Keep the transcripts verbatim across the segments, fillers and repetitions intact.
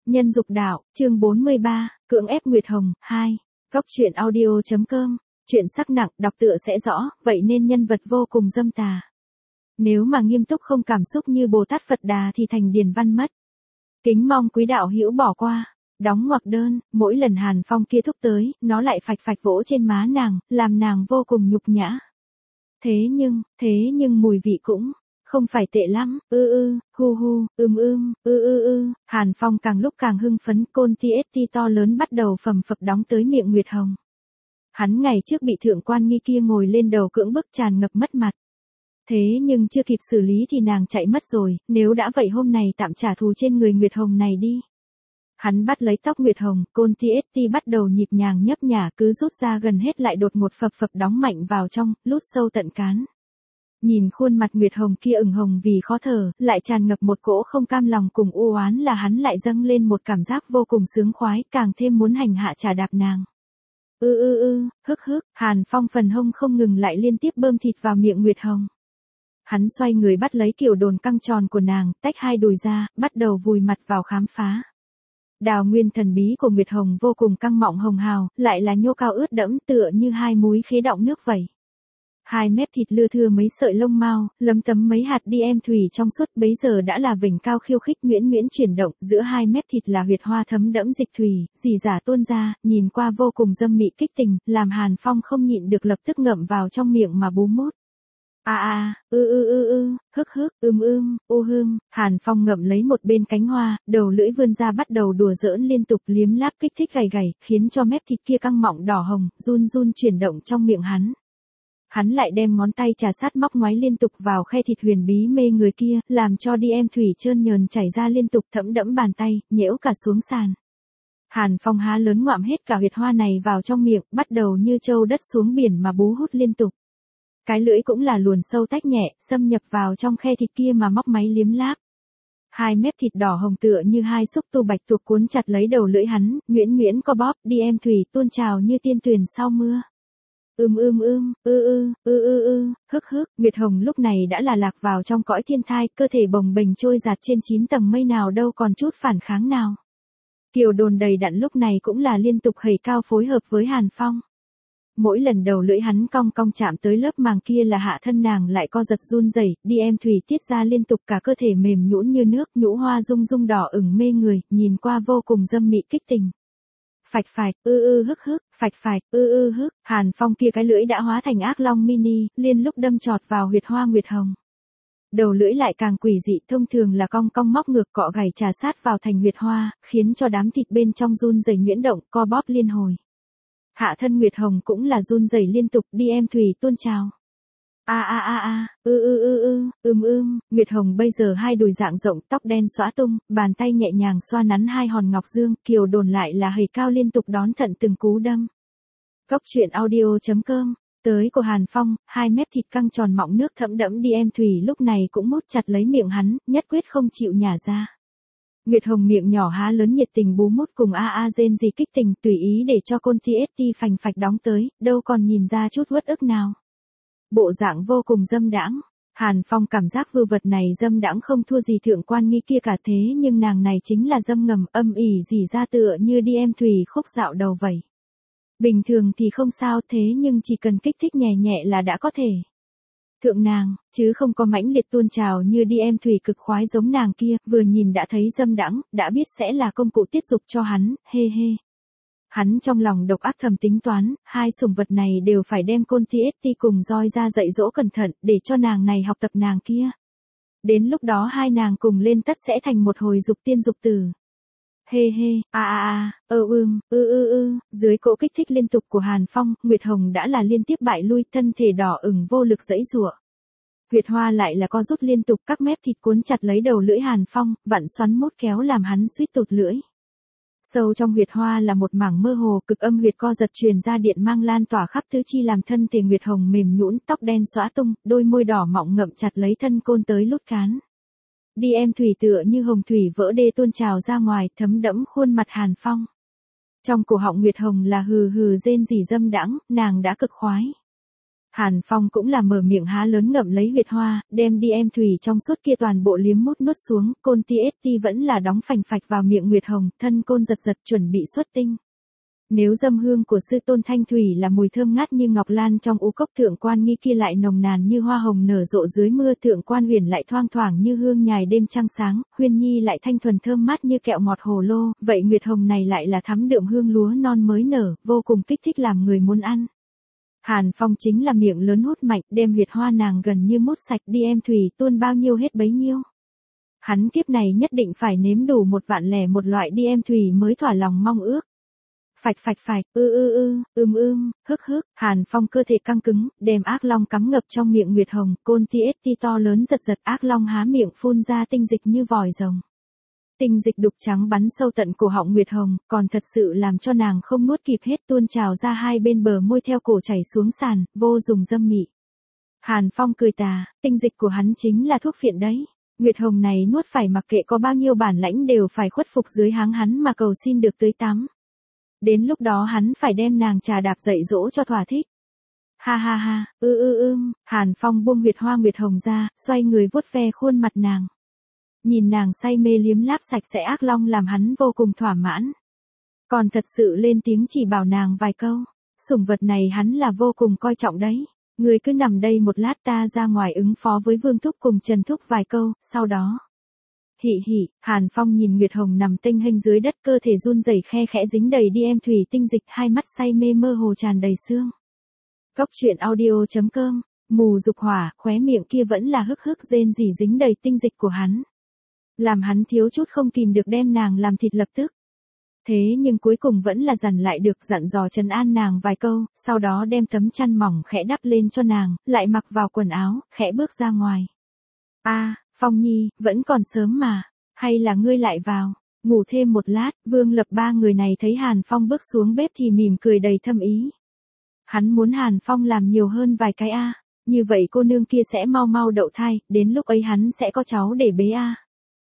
Nhân dục đạo, chương bốn mươi ba, cưỡng ép Nguyệt Hồng, hai. Góc truyện audio.com, chuyện sắc nặng, đọc tựa sẽ rõ, vậy nên nhân vật vô cùng dâm tà. Nếu mà nghiêm túc không cảm xúc như Bồ Tát Phật Đà thì thành điền văn mất. Kính mong quý đạo hữu bỏ qua. Đóng ngoặc đơn, mỗi lần Hàn Phong kia thúc tới, nó lại phạch phạch vỗ trên má nàng, làm nàng vô cùng nhục nhã. Thế nhưng, thế nhưng mùi vị cũng không phải tệ lắm, ư ư, hu hu, ưm ưm, ư ư ư, Hàn Phong càng lúc càng hưng phấn, côn ti ét ti to lớn bắt đầu phầm phập đóng tới miệng Nguyệt Hồng. Hắn ngày trước bị thượng quan nghi kia ngồi lên đầu cưỡng bức tràn ngập mất mặt. Thế nhưng chưa kịp xử lý thì nàng chạy mất rồi, nếu đã vậy hôm này tạm trả thù trên người Nguyệt Hồng này đi. Hắn bắt lấy tóc Nguyệt Hồng, côn ti ét ti bắt đầu nhịp nhàng nhấp nhả cứ rút ra gần hết lại đột ngột phập phập đóng mạnh vào trong, lút sâu tận cán. Nhìn khuôn mặt Nguyệt Hồng kia ửng hồng vì khó thở, lại tràn ngập một cỗ không cam lòng cùng u oán là hắn lại dâng lên một cảm giác vô cùng sướng khoái, càng thêm muốn hành hạ trà đạp nàng. Ư ư ư, hức hức, Hàn Phong phần hông không ngừng lại liên tiếp bơm thịt vào miệng Nguyệt Hồng. Hắn xoay người bắt lấy kiểu đồn căng tròn của nàng, tách hai đùi ra, bắt đầu vùi mặt vào khám phá. Đào nguyên thần bí của Nguyệt Hồng vô cùng căng mọng hồng hào, lại là nhô cao ướt đẫm tựa như hai múi khế đọng nước vậy. Hai mép thịt lưa thưa mấy sợi lông mao, lấm tấm mấy hạt đi em thủy trong suốt bấy giờ đã là vểnh cao khiêu khích nguyễn nguyễn chuyển động, giữa hai mép thịt là huyệt hoa thấm đẫm dịch thủy, dì dả tuôn ra, nhìn qua vô cùng dâm mị kích tình, làm Hàn Phong không nhịn được lập tức ngậm vào trong miệng mà bú mút. A a, ư ư ư ư, hức hức, ưm ưm, u hương, Hàn Phong ngậm lấy một bên cánh hoa, đầu lưỡi vươn ra bắt đầu đùa giỡn liên tục liếm láp kích thích gầy gầy, khiến cho mép thịt kia căng mọng đỏ hồng, run run chuyển động trong miệng hắn. Hắn lại đem ngón tay trà sát móc ngoáy liên tục vào khe thịt huyền bí mê người kia, làm cho đi em thủy trơn nhờn chảy ra liên tục thấm đẫm bàn tay, nhễu cả xuống sàn. Hàn Phong há lớn ngoạm hết cả huyệt hoa này vào trong miệng, bắt đầu như trâu đất xuống biển mà bú hút liên tục. Cái lưỡi cũng là luồn sâu tách nhẹ, xâm nhập vào trong khe thịt kia mà móc máy liếm láp. Hai mép thịt đỏ hồng tựa như hai xúc tu bạch tuộc cuốn chặt lấy đầu lưỡi hắn, nguyễn nguyễn co bóp, đi em thủy tuôn trào như tiên tuyền sau mưa. Ưm ưm ưm, ư ư, ư ư ư, hức hức, Nguyệt Hồng lúc này đã là lạc vào trong cõi thiên thai, cơ thể bồng bềnh trôi giạt trên chín tầng mây nào đâu còn chút phản kháng nào. Kiều đồn đầy đặn lúc này cũng là liên tục hẩy cao phối hợp với Hàn Phong. Mỗi lần đầu lưỡi hắn cong cong chạm tới lớp màng kia là hạ thân nàng lại co giật run rẩy, đi em thủy tiết ra liên tục cả cơ thể mềm nhũn như nước, nhũ hoa rung rung đỏ ửng mê người, nhìn qua vô cùng dâm mị kích tình. Phạch phạch, ư ư hức hức, phạch phạch, ư ư hức, Hàn Phong kia cái lưỡi đã hóa thành ác long mini, liên lúc đâm chọt vào huyệt hoa Nguyệt Hồng. Đầu lưỡi lại càng quỷ dị, thông thường là cong cong móc ngược cọ gảy trà sát vào thành huyệt hoa, khiến cho đám thịt bên trong run rẩy nhuyễn động, co bóp liên hồi. Hạ thân Nguyệt Hồng cũng là run rẩy liên tục, đi em thủy tuôn trào. A a a a, ư ư ư ư, ưm ưm, Nguyệt Hồng bây giờ hai đùi dạng rộng, tóc đen xõa tung, bàn tay nhẹ nhàng xoa nắn hai hòn ngọc dương, Kiều đồn lại là hầy cao liên tục đón thận từng cú đâm. Góc truyện audio.com, tới của Hàn Phong, hai mép thịt căng tròn mọng nước thẫm đẫm đi em thủy lúc này cũng mút chặt lấy miệng hắn, nhất quyết không chịu nhả ra. Nguyệt Hồng miệng nhỏ há lớn nhiệt tình bú mút cùng a a rên gì kích tình tùy ý để cho côn ti ét ti phành phạch đóng tới, đâu còn nhìn ra chút uất ức nào. Bộ dạng vô cùng dâm đãng. Hàn Phong cảm giác vư vật này dâm đãng không thua gì thượng quan nghi kia cả thế nhưng nàng này chính là dâm ngầm âm ỉ dỉ ra tựa như đi em thủy khúc dạo đầu vậy. Bình thường thì không sao thế nhưng chỉ cần kích thích nhẹ nhẹ là đã có thể. Thượng nàng, chứ không có mãnh liệt tuôn trào như đi em thủy cực khoái giống nàng kia, vừa nhìn đã thấy dâm đãng, đã biết sẽ là công cụ tiết dục cho hắn, hê hê. Hắn trong lòng độc ác thầm tính toán, hai sủng vật này đều phải đem côn ti ét ti cùng roi ra dạy dỗ cẩn thận, để cho nàng này học tập nàng kia. Đến lúc đó hai nàng cùng lên tất sẽ thành một hồi dục tiên dục tử. Hê hê, a a a, ơ ưm, ư ư ư, dưới cỗ kích thích liên tục của Hàn Phong, Nguyệt Hồng đã là liên tiếp bại lui, thân thể đỏ ửng vô lực giãy giụa. Huyệt hoa lại là co rút liên tục, các mép thịt cuốn chặt lấy đầu lưỡi Hàn Phong, vặn xoắn mốt kéo làm hắn suýt tụt lưỡi. Sâu trong huyệt hoa là một mảng mơ hồ, cực âm huyệt co giật truyền ra điện mang lan tỏa khắp tứ chi làm thân thể Nguyệt Hồng mềm nhũn, tóc đen xõa tung, đôi môi đỏ mọng ngậm chặt lấy thân côn tới lút cán. Đi em thủy tựa như hồng thủy vỡ đê tuôn trào ra ngoài, thấm đẫm khuôn mặt Hàn Phong. Trong cổ họng Nguyệt Hồng là hừ hừ rên rỉ dâm đãng, nàng đã cực khoái. Hàn Phong cũng là mở miệng há lớn ngậm lấy huyệt hoa, đem đi em thủy trong suốt kia toàn bộ liếm mút nuốt xuống, côn ti ết ti vẫn là đóng phành phạch vào miệng Nguyệt Hồng, thân côn giật giật chuẩn bị xuất tinh. Nếu dâm hương của sư tôn thanh thủy là mùi thơm ngát như ngọc lan trong u cốc, thượng quan nghi kia lại nồng nàn như hoa hồng nở rộ dưới mưa, thượng quan huyền lại thoang thoảng như hương nhài đêm trăng sáng, Huyên Nhi lại thanh thuần thơm mát như kẹo ngọt hồ lô, vậy Nguyệt Hồng này lại là thắm đượm hương lúa non mới nở, vô cùng kích thích làm người muốn ăn. Hàn Phong chính là miệng lớn hút mạnh, đem huyệt hoa nàng gần như mút sạch, đi em thủy tuôn bao nhiêu hết bấy nhiêu. Hắn kiếp này nhất định phải nếm đủ một vạn lẻ một loại đi em thủy mới thỏa lòng mong ước. Phạch phạch phạch, ư ư ư, ưm ưm, hức hức, Hàn Phong cơ thể căng cứng, đem ác long cắm ngập trong miệng Nguyệt Hồng, côn ti ết ti to lớn giật giật, ác long há miệng phun ra tinh dịch như vòi rồng. Tinh dịch đục trắng bắn sâu tận cổ họng Nguyệt Hồng, còn thật sự làm cho nàng không nuốt kịp hết, tuôn trào ra hai bên bờ môi theo cổ chảy xuống sàn, vô dùng dâm mị. Hàn Phong cười tà, tinh dịch của hắn chính là thuốc phiện đấy. Nguyệt Hồng này nuốt phải mặc kệ có bao nhiêu bản lãnh đều phải khuất phục dưới háng hắn mà cầu xin được tưới tắm. Đến lúc đó hắn phải đem nàng trà đạp dạy dỗ cho thỏa thích. Ha ha ha, ư ư ư, Hàn Phong buông huyệt hoa Nguyệt Hồng ra, xoay người vuốt ve khuôn mặt nàng. Nhìn nàng say mê liếm láp sạch sẽ ác long làm hắn vô cùng thỏa mãn. Còn thật sự lên tiếng chỉ bảo nàng vài câu, sủng vật này hắn là vô cùng coi trọng đấy. Người cứ nằm đây một lát, ta ra ngoài ứng phó với Vương Thúc cùng Trần Thúc vài câu, sau đó. Hỉ hỉ, Hàn Phong nhìn Nguyệt Hồng nằm tênh hênh dưới đất, cơ thể run rẩy khe khẽ dính đầy đi em thủy tinh dịch, hai mắt say mê mơ hồ tràn đầy sương. Cốc truyện audio chấm com, mù dục hỏa, khóe miệng kia vẫn là hức hức rên rỉ dính đầy tinh dịch của hắn. Làm hắn thiếu chút không kìm được đem nàng làm thịt lập tức. Thế nhưng cuối cùng vẫn là dằn lại được, dặn dò trấn an nàng vài câu, sau đó đem tấm chăn mỏng khẽ đắp lên cho nàng, lại mặc vào quần áo, khẽ bước ra ngoài. A, à, Phong Nhi, vẫn còn sớm mà, hay là ngươi lại vào, ngủ thêm một lát. Vương Lập ba người này thấy Hàn Phong bước xuống bếp thì mỉm cười đầy thâm ý. Hắn muốn Hàn Phong làm nhiều hơn vài cái a, à. Như vậy cô nương kia sẽ mau mau đậu thai, đến lúc ấy hắn sẽ có cháu để bế a. À.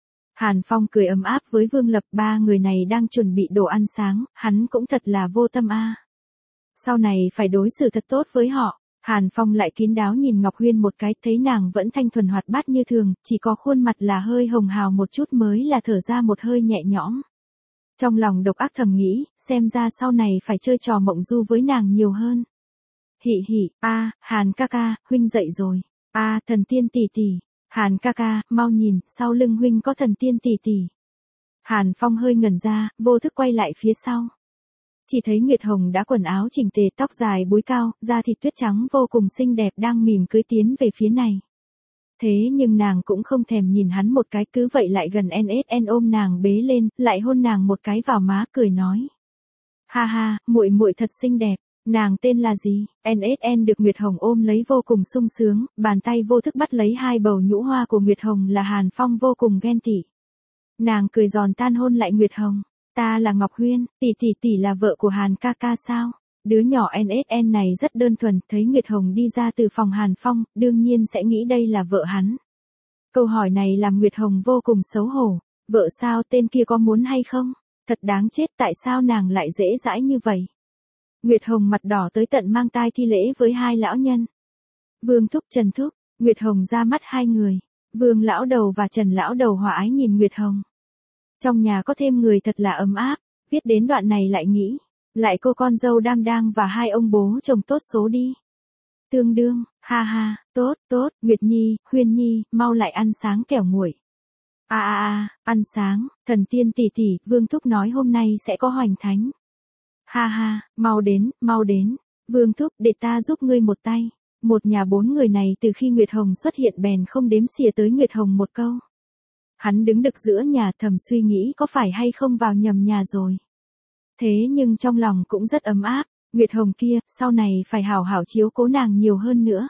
Hàn Phong cười ấm áp với Vương Lập, ba người này đang chuẩn bị đồ ăn sáng, hắn cũng thật là vô tâm a. À. Sau này phải đối xử thật tốt với họ. Hàn Phong lại kín đáo nhìn Ngọc Huyên một cái, thấy nàng vẫn thanh thuần hoạt bát như thường, chỉ có khuôn mặt là hơi hồng hào một chút mới là thở ra một hơi nhẹ nhõm. Trong lòng độc ác thầm nghĩ, xem ra sau này phải chơi trò mộng du với nàng nhiều hơn. Hỉ hỉ, a, à, Hàn ca ca, huynh dậy rồi. A, à, thần tiên tỷ tỷ. Hàn ca ca, mau nhìn, sau lưng huynh có thần tiên tỷ tỷ. Hàn Phong hơi ngẩn ra, vô thức quay lại phía sau. Chỉ thấy Nguyệt Hồng đã quần áo chỉnh tề, tóc dài búi cao, da thịt tuyết trắng vô cùng xinh đẹp đang mỉm cười tiến về phía này. Thế nhưng nàng cũng không thèm nhìn hắn một cái, cứ vậy lại gần en ét en ôm nàng bế lên, lại hôn nàng một cái vào má, cười nói. Ha ha, muội muội thật xinh đẹp, nàng tên là gì? en ét en được Nguyệt Hồng ôm lấy vô cùng sung sướng, bàn tay vô thức bắt lấy hai bầu nhũ hoa của Nguyệt Hồng là Hàn Phong vô cùng ghen tị. Nàng cười giòn tan hôn lại Nguyệt Hồng. Ta là Ngọc Huyên, tỷ tỷ tỷ là vợ của Hàn ca ca sao? Đứa nhỏ en ét en này rất đơn thuần, thấy Nguyệt Hồng đi ra từ phòng Hàn Phong, đương nhiên sẽ nghĩ đây là vợ hắn. Câu hỏi này làm Nguyệt Hồng vô cùng xấu hổ. Vợ sao, tên kia có muốn hay không? Thật đáng chết, tại sao nàng lại dễ dãi như vậy? Nguyệt Hồng mặt đỏ tới tận mang tai thi lễ với hai lão nhân. Vương Thúc, Trần Thúc, Nguyệt Hồng ra mắt hai người. Vương lão đầu và Trần lão đầu hòa ái nhìn Nguyệt Hồng. Trong nhà có thêm người thật là ấm áp, viết đến đoạn này lại nghĩ, lại cô con dâu đam đang và hai ông bố chồng tốt số đi. Tương đương, ha ha, tốt, tốt, Nguyệt Nhi, Huyên Nhi, mau lại ăn sáng kẻo nguội. À à à, ăn sáng, thần tiên tỷ tỷ, Vương Thúc nói hôm nay sẽ có hoành thánh. Ha ha, mau đến, mau đến, Vương Thúc, để ta giúp ngươi một tay. Một nhà bốn người này từ khi Nguyệt Hồng xuất hiện bèn không đếm xỉa tới Nguyệt Hồng một câu. Hắn đứng đực giữa nhà thầm suy nghĩ có phải hay không vào nhầm nhà rồi. Thế nhưng trong lòng cũng rất ấm áp, Nguyệt Hồng kia, sau này phải hảo hảo chiếu cố nàng nhiều hơn nữa.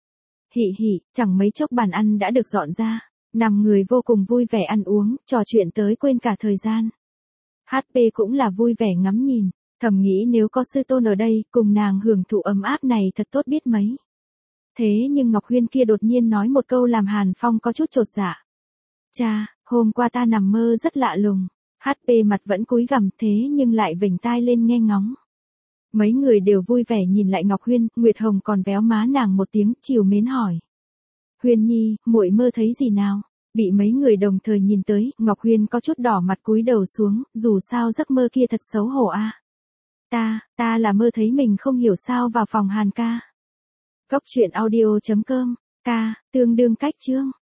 Hỉ hỉ, chẳng mấy chốc bàn ăn đã được dọn ra, năm người vô cùng vui vẻ ăn uống, trò chuyện tới quên cả thời gian. hát pê cũng là vui vẻ ngắm nhìn, thầm nghĩ nếu có sư tôn ở đây, cùng nàng hưởng thụ ấm áp này thật tốt biết mấy. Thế nhưng Ngọc Huyên kia đột nhiên nói một câu làm Hàn Phong có chút chột dạ. Cha, hôm qua ta nằm mơ rất lạ lùng. hát pê mặt vẫn cúi gằm thế nhưng lại vểnh tai lên nghe ngóng. Mấy người đều vui vẻ nhìn lại Ngọc Huyên, Nguyệt Hồng còn véo má nàng một tiếng, trìu mến hỏi. Huyên nhi, muội mơ thấy gì nào? Bị mấy người đồng thời nhìn tới, Ngọc Huyên có chút đỏ mặt cúi đầu xuống, dù sao giấc mơ kia thật xấu hổ a. Ta, ta là mơ thấy mình không hiểu sao vào phòng Hàn ca. Góc truyện audio chấm com, ca, tương đương cách chương.